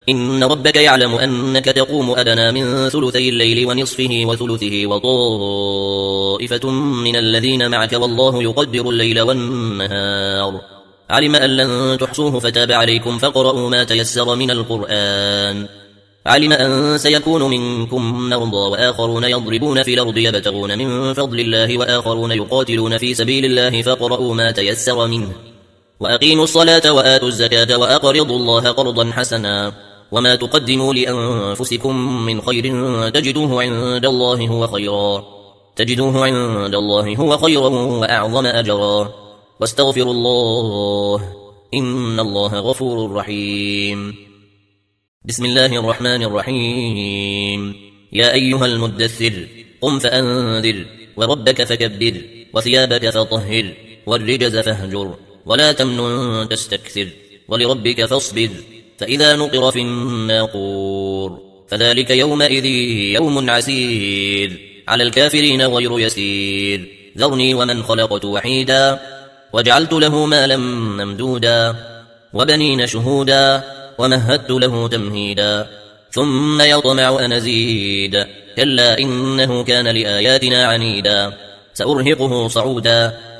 إن ربك يعلم أنك تقوم أدنى من ثلثي الليل ونصفه وثلثه وطائفة من الذين معك والله يقدر الليل والنهار علم أن لن تحصوه فتاب عليكم فاقرؤوا ما تيسر من القرآن علم أن سيكون منكم مرضى وآخرون يضربون في الأرض يبتغون من فضل الله وآخرون يقاتلون في سبيل الله فاقرؤوا ما تيسر منه وأقيموا الصلاة وآتوا الزكاة وأقرضوا الله قرضا حسنا وما تقدموا لأنفسكم من خير تجدوه عند الله هو خيرا وأعظم أجرا واستغفروا الله إن الله غفور رحيم. بسم الله الرحمن الرحيم. يا أيها المدثر قم فأنذر وربك فكبر وثيابك فطهر والرجز فاهجر ولا تمنن تستكثر ولربك فاصبر فإذا نقر في الناقور فذلك يومئذ يوم عسير على الكافرين غير يسير ذرني ومن خلقت وحيدا وجعلت له مالا ممدودا وبنين شهودا ومهدت له تمهيدا ثم يطمع أن أزيد كلا إنه كان لآياتنا عنيدا سأرهقه صعودا